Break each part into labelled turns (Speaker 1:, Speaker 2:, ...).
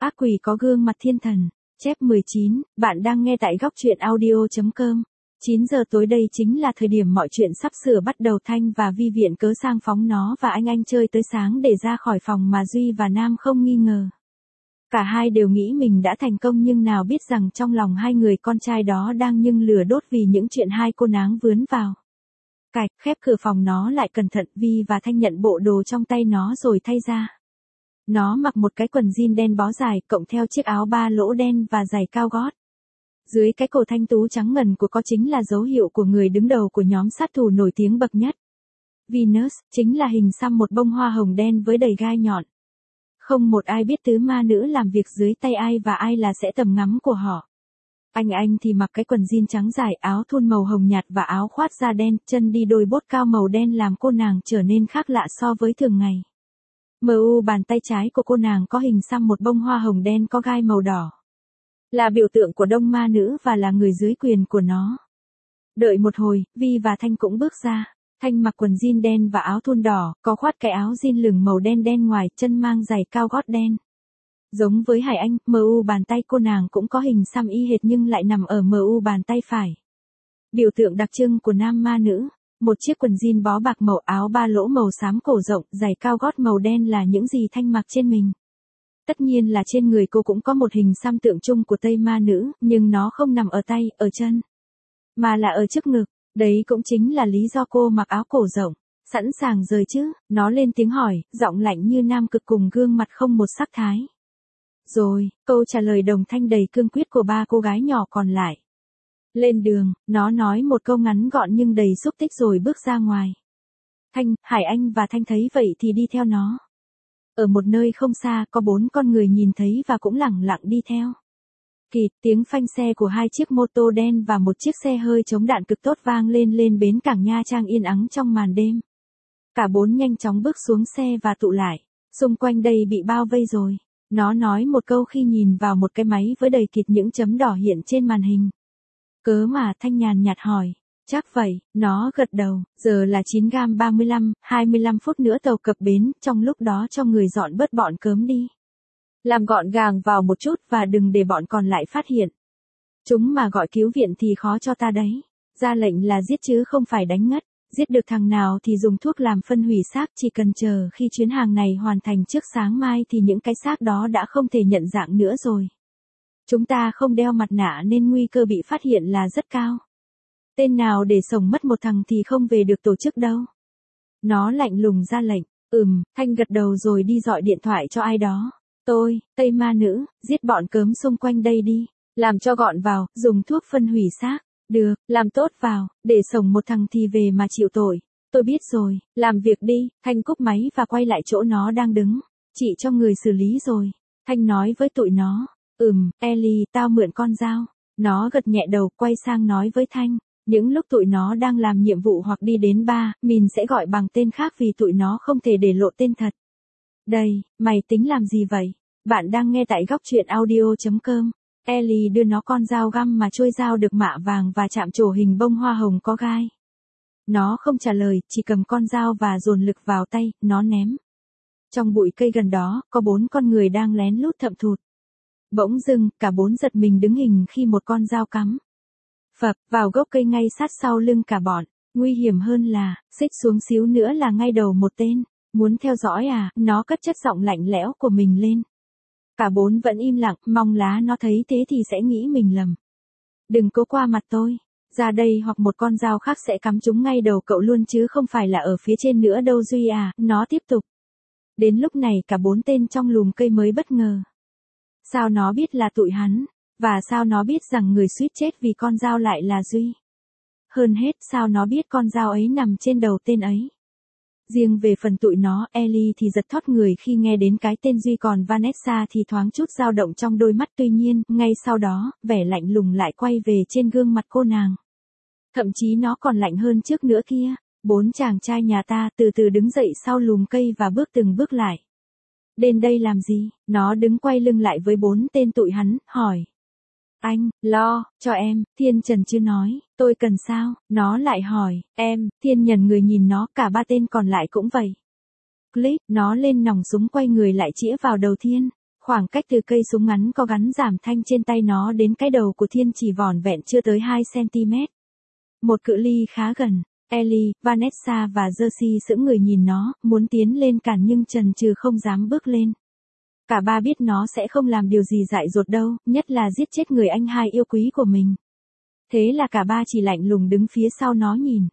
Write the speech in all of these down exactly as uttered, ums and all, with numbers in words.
Speaker 1: Ác quỷ có gương mặt thiên thần. Chép mười chín, bạn đang nghe tại góc truyện audio.com. chín giờ tối đây chính là thời điểm mọi chuyện sắp sửa bắt đầu. Thanh và Vi viện cớ sang phóng nó và anh anh chơi tới sáng để ra khỏi phòng mà Duy và Nam không nghi ngờ. Cả hai đều nghĩ mình đã thành công nhưng nào biết rằng trong lòng hai người con trai đó đang nhưng lửa đốt vì những chuyện hai cô náng vướng vào. Cạch, khép cửa phòng nó lại cẩn thận. Vi và Thanh nhận bộ đồ trong tay nó rồi thay ra. Nó mặc một cái quần jean đen bó dài, cộng theo chiếc áo ba lỗ đen và giày cao gót. Dưới cái cổ thanh tú trắng ngần của có chính là dấu hiệu của người đứng đầu của nhóm sát thủ nổi tiếng bậc nhất. Venus, chính là hình xăm một bông hoa hồng đen với đầy gai nhọn. Không một ai biết tứ ma nữ làm việc dưới tay ai và ai là sẽ tầm ngắm của họ. Anh anh thì mặc cái quần jean trắng dài, áo thun màu hồng nhạt và áo khoác da đen, chân đi đôi bốt cao màu đen làm cô nàng trở nên khác lạ so với thường ngày. Mờ u bàn tay trái của cô nàng có hình xăm một bông hoa hồng đen có gai màu đỏ. Là biểu tượng của đông ma nữ và là người dưới quyền của nó. Đợi một hồi, Vi và Thanh cũng bước ra. Thanh mặc quần jean đen và áo thun đỏ, có khoác cái áo jean lửng màu đen đen ngoài, chân mang giày cao gót đen. Giống với Hải Anh, mờ u bàn tay cô nàng cũng có hình xăm y hệt nhưng lại nằm ở mờ u bàn tay phải. Biểu tượng đặc trưng của nam ma nữ. Một chiếc quần jean bó bạc màu, áo ba lỗ màu xám cổ rộng, giày cao gót màu đen là những gì Thanh mặc trên mình. Tất nhiên là trên người cô cũng có một hình xăm tượng trưng của Tây ma nữ, nhưng nó không nằm ở tay, ở chân, mà là ở trước ngực. Đấy cũng chính là lý do cô mặc áo cổ rộng. Sẵn sàng rời chứ? Nó lên tiếng hỏi, giọng lạnh như nam cực cùng gương mặt không một sắc thái. Rồi, câu trả lời đồng thanh đầy cương quyết của ba cô gái nhỏ còn lại. Lên đường, nó nói một câu ngắn gọn nhưng đầy xúc tích rồi bước ra ngoài. Thanh, Hải Anh và Thanh thấy vậy thì đi theo nó. Ở một nơi không xa có bốn con người nhìn thấy và cũng lẳng lặng đi theo. Kịt, tiếng phanh xe của hai chiếc mô tô đen và một chiếc xe hơi chống đạn cực tốt vang lên lên bến cảng Nha Trang yên ắng trong màn đêm. Cả bốn nhanh chóng bước xuống xe và tụ lại. Xung quanh đây bị bao vây rồi. Nó nói một câu khi nhìn vào một cái máy với đầy kịt những chấm đỏ hiện trên màn hình. Cớ mà, Thanh nhàn nhạt hỏi. Chắc vậy, nó gật đầu. Giờ là chín giờ ba mươi lăm, hai mươi lăm phút nữa tàu cập bến, trong lúc đó cho người dọn bớt bọn cớm đi. Làm gọn gàng vào một chút và đừng để bọn còn lại phát hiện. Chúng mà gọi cứu viện thì khó cho ta đấy. Ra lệnh là giết chứ không phải đánh ngất. Giết được thằng nào thì dùng thuốc làm phân hủy xác, chỉ cần chờ khi chuyến hàng này hoàn thành trước sáng mai thì những cái xác đó đã không thể nhận dạng nữa rồi. Chúng ta không đeo mặt nạ nên nguy cơ bị phát hiện là rất cao. Tên nào để sống mất một thằng thì không về được tổ chức đâu. Nó lạnh lùng ra lệnh. Ừm, Thanh gật đầu rồi đi gọi điện thoại cho ai đó. Tôi, Tây ma nữ, giết bọn cớm xung quanh đây đi. Làm cho gọn vào, dùng thuốc phân hủy xác. Được, làm tốt vào, để sống một thằng thì về mà chịu tội. Tôi biết rồi, làm việc đi. Thanh cúp máy và quay lại chỗ nó đang đứng. Chị cho người xử lý rồi. Thanh nói với tụi nó. Ừm, Ellie, tao mượn con dao. Nó gật nhẹ đầu, quay sang nói với Thanh. Những lúc tụi nó đang làm nhiệm vụ hoặc đi đến bar, mình sẽ gọi bằng tên khác vì tụi nó không thể để lộ tên thật. Đây, mày tính làm gì vậy? Bạn đang nghe tại góc truyện audio.com. Ellie đưa nó con dao găm mà trôi dao được mạ vàng và chạm trổ hình bông hoa hồng có gai. Nó không trả lời, chỉ cầm con dao và dồn lực vào tay, nó ném. Trong bụi cây gần đó, có bốn con người đang lén lút thậm thụt. Bỗng dưng, cả bốn giật mình đứng hình khi một con dao cắm phập vào gốc cây ngay sát sau lưng cả bọn. Nguy hiểm hơn là, xích xuống xíu nữa là ngay đầu một tên. Muốn theo dõi à? Nó cất chất giọng lạnh lẽo của mình lên. Cả bốn vẫn im lặng, mong lá nó thấy thế thì sẽ nghĩ mình lầm. Đừng cố qua mặt tôi. Ra đây hoặc một con dao khác sẽ cắm trúng ngay đầu cậu luôn chứ không phải là ở phía trên nữa đâu Duy à, nó tiếp tục. Đến lúc này cả bốn tên trong lùm cây mới bất ngờ. Sao nó biết là tụi hắn? Và sao nó biết rằng người suýt chết vì con dao lại là Duy? Hơn hết, sao nó biết con dao ấy nằm trên đầu tên ấy? Riêng về phần tụi nó, Ellie thì giật thót người khi nghe đến cái tên Duy, còn Vanessa thì thoáng chút dao động trong đôi mắt. Tuy nhiên, ngay sau đó, vẻ lạnh lùng lại quay về trên gương mặt cô nàng. Thậm chí nó còn lạnh hơn trước nữa kia. Bốn chàng trai nhà ta từ từ đứng dậy sau lùm cây và bước từng bước lại. Đến đây làm gì? Nó đứng quay lưng lại với bốn tên tụi hắn, hỏi. Anh, lo, cho em, Thiên Trần chưa nói, tôi cần sao? Nó lại hỏi, em, Thiên Nhần người nhìn nó, cả ba tên còn lại cũng vậy. Click, nó lên nòng súng quay người lại chĩa vào đầu Thiên. Khoảng cách từ cây súng ngắn có gắn giảm thanh trên tay nó đến cái đầu của Thiên chỉ vỏn vẹn chưa tới hai xăng-ti-mét. Một cự ly khá gần. Ellie, Vanessa và Jersey sững người nhìn nó, muốn tiến lên cản nhưng chần chừ không dám bước lên. Cả ba biết nó sẽ không làm điều gì dại dột đâu, nhất là giết chết người anh hai yêu quý của mình. Thế là cả ba chỉ lạnh lùng đứng phía sau nó nhìn.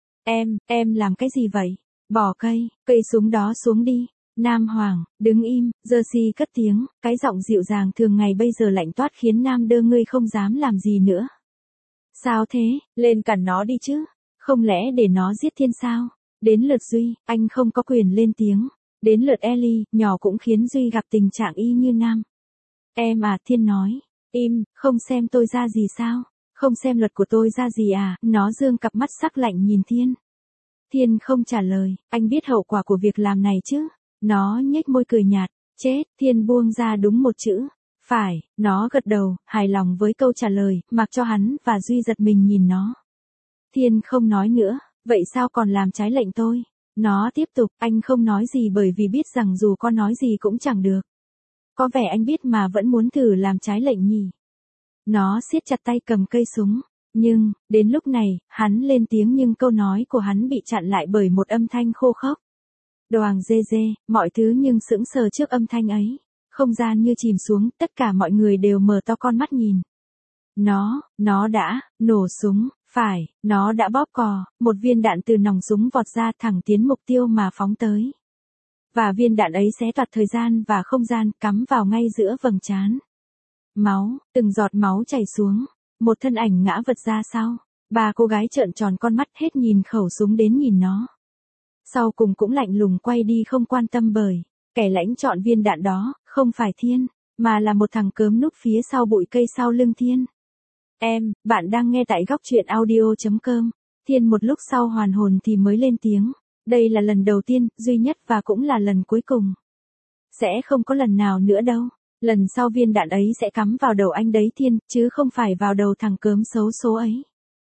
Speaker 1: Em, em làm cái gì vậy? Bỏ cây, cây súng đó xuống đi. Nam Hoàng, đứng im, Jersey cất tiếng, cái giọng dịu dàng thường ngày bây giờ lạnh toát khiến Nam đơ ngươi không dám làm gì nữa. Sao thế, lên cản nó đi chứ, không lẽ để nó giết Thiên sao? Đến lượt Duy, anh không có quyền lên tiếng. Đến lượt Ellie, nhỏ cũng khiến Duy gặp tình trạng y như Nam. Em à, Thiên nói, im, không xem tôi ra gì sao? Không xem luật của tôi ra gì à? Nó dương cặp mắt sắc lạnh nhìn Thiên. Thiên không trả lời, anh biết hậu quả của việc làm này chứ? Nó nhếch môi cười nhạt, chết, Thiên buông ra đúng một chữ. Phải, nó gật đầu, hài lòng với câu trả lời, mặc cho hắn và Duy giật mình nhìn nó. Thiên không nói nữa, vậy sao còn làm trái lệnh tôi? Nó tiếp tục, anh không nói gì bởi vì biết rằng dù có nói gì cũng chẳng được. Có vẻ anh biết mà vẫn muốn thử làm trái lệnh nhỉ. Nó siết chặt tay cầm cây súng. Nhưng, đến lúc này, hắn lên tiếng nhưng câu nói của hắn bị chặn lại bởi một âm thanh khô khốc. Đoàng dê dê, mọi thứ nhưng sững sờ trước âm thanh ấy. Không gian như chìm xuống, tất cả mọi người đều mở to con mắt nhìn. Nó, nó đã, nổ súng, phải, nó đã bóp cò, một viên đạn từ nòng súng vọt ra thẳng tiến mục tiêu mà phóng tới. Và viên đạn ấy xé toạc thời gian và không gian, cắm vào ngay giữa vầng trán. Máu, từng giọt máu chảy xuống, một thân ảnh ngã vật ra sau. Ba cô gái trợn tròn con mắt hết nhìn khẩu súng đến nhìn nó. Sau cùng cũng lạnh lùng quay đi không quan tâm bởi, kẻ lãnh chọn viên đạn đó, không phải Thiên, mà là một thằng cớm núp phía sau bụi cây sau lưng Thiên. Em, bạn đang nghe tại góc truyện audio chấm com. Thiên một lúc sau hoàn hồn thì mới lên tiếng. Đây là lần đầu tiên, duy nhất và cũng là lần cuối cùng. Sẽ không có lần nào nữa đâu. Lần sau viên đạn ấy sẽ cắm vào đầu anh đấy Thiên, chứ không phải vào đầu thằng cớm xấu số ấy.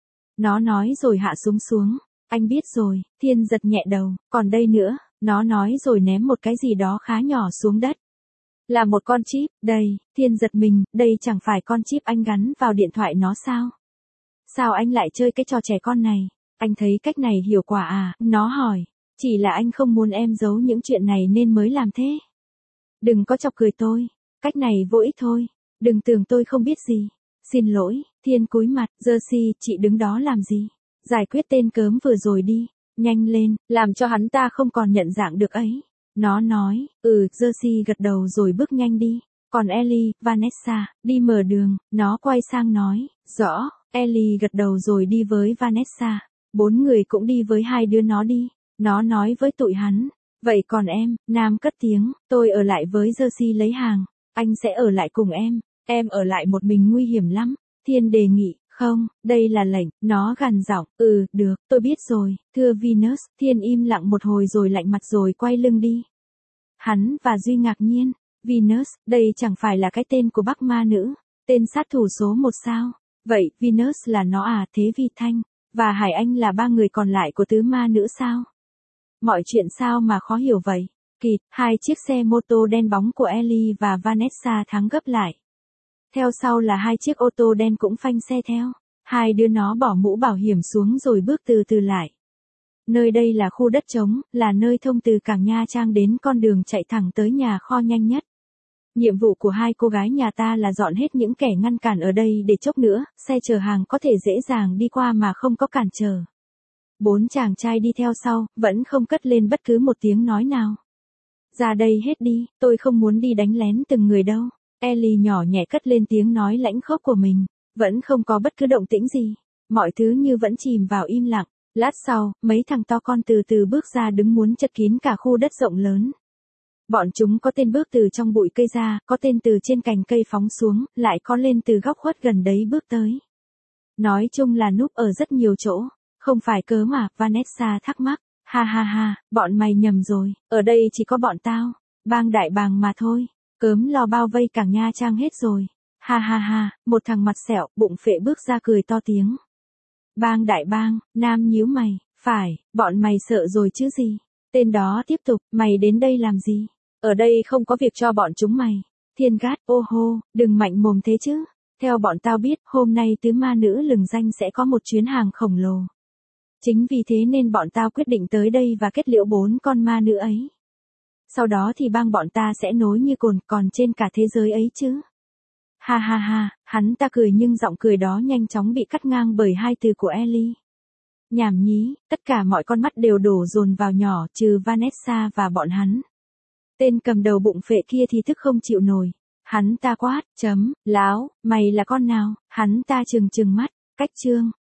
Speaker 1: Nó nói rồi hạ súng xuống. Anh biết rồi, Thiên giật nhẹ đầu, còn đây nữa, nó nói rồi ném một cái gì đó khá nhỏ xuống đất. Là một con chip, đây, Thiên giật mình, đây chẳng phải con chip anh gắn vào điện thoại nó sao? Sao anh lại chơi cái trò trẻ con này? Anh thấy cách này hiệu quả à? Nó hỏi, chỉ là anh không muốn em giấu những chuyện này nên mới làm thế. Đừng có chọc cười tôi, cách này vô ích thôi, đừng tưởng tôi không biết gì. Xin lỗi, Thiên cúi mặt, Jersey, chị đứng đó làm gì? Giải quyết tên cớm vừa rồi đi, nhanh lên, làm cho hắn ta không còn nhận dạng được ấy. Nó nói, ừ, Jersey gật đầu rồi bước nhanh đi. Còn Ellie, Vanessa, đi mở đường, nó quay sang nói, rõ, Ellie gật đầu rồi đi với Vanessa. Bốn người cũng đi với hai đứa nó đi. Nó nói với tụi hắn, vậy còn em, Nam cất tiếng, tôi ở lại với Jersey lấy hàng. Anh sẽ ở lại cùng em, em ở lại một mình nguy hiểm lắm. Thiên đề nghị. Không, đây là lệnh, nó gằn giọng, ừ, được, tôi biết rồi, thưa Venus. Thiên im lặng một hồi rồi lạnh mặt rồi quay lưng đi. Hắn và Duy ngạc nhiên, Venus, đây chẳng phải là cái tên của Bắc Ma nữ, tên sát thủ số một sao? Vậy, Venus là nó à? Thế Vi Thanh, và Hải Anh là ba người còn lại của tứ ma nữ sao? Mọi chuyện sao mà khó hiểu vậy? Kịt, hai chiếc xe mô tô đen bóng của Ellie và Vanessa thắng gấp lại. Theo sau là hai chiếc ô tô đen cũng phanh xe theo. Hai đứa nó bỏ mũ bảo hiểm xuống rồi bước từ từ lại. Nơi đây là khu đất trống, là nơi thông từ cảng Nha Trang đến con đường chạy thẳng tới nhà kho nhanh nhất. Nhiệm vụ của hai cô gái nhà ta là dọn hết những kẻ ngăn cản ở đây để chốc nữa, xe chở hàng có thể dễ dàng đi qua mà không có cản trở. Bốn chàng trai đi theo sau, vẫn không cất lên bất cứ một tiếng nói nào. Ra đây hết đi, tôi không muốn đi đánh lén từng người đâu. Ellie nhỏ nhẹ cất lên tiếng nói lãnh khốc của mình, vẫn không có bất cứ động tĩnh gì. Mọi thứ như vẫn chìm vào im lặng. Lát sau, mấy thằng to con từ từ bước ra đứng muốn chật kín cả khu đất rộng lớn. Bọn chúng có tên bước từ trong bụi cây ra, có tên từ trên cành cây phóng xuống, lại có lên từ góc khuất gần đấy bước tới. Nói chung là núp ở rất nhiều chỗ, không phải cớ mà, Vanessa thắc mắc. Ha ha ha, bọn mày nhầm rồi, ở đây chỉ có bọn tao, bang đại bàng mà thôi. Cớm lo bao vây cảng Nha Trang hết rồi. Ha ha ha, một thằng mặt sẹo, bụng phệ bước ra cười to tiếng. Bang đại bang, Nam nhíu mày, phải, bọn mày sợ rồi chứ gì. Tên đó tiếp tục, mày đến đây làm gì? Ở đây không có việc cho bọn chúng mày. Thiên Gát, ô hô, đừng mạnh mồm thế chứ. Theo bọn tao biết, hôm nay tứ ma nữ lừng danh sẽ có một chuyến hàng khổng lồ. Chính vì thế nên bọn tao quyết định tới đây và kết liễu bốn con ma nữ ấy. Sau đó thì bang bọn ta sẽ nối như cồn còn trên cả thế giới ấy chứ. Ha ha ha, hắn ta cười nhưng giọng cười đó nhanh chóng bị cắt ngang bởi hai từ của Ellie. Nhảm nhí, tất cả mọi con mắt đều đổ dồn vào nhỏ trừ Vanessa và bọn hắn. Tên cầm đầu bụng phệ kia thì tức không chịu nổi. Hắn ta quát, chấm, láo, mày là con nào, hắn ta trừng trừng mắt, cách chương.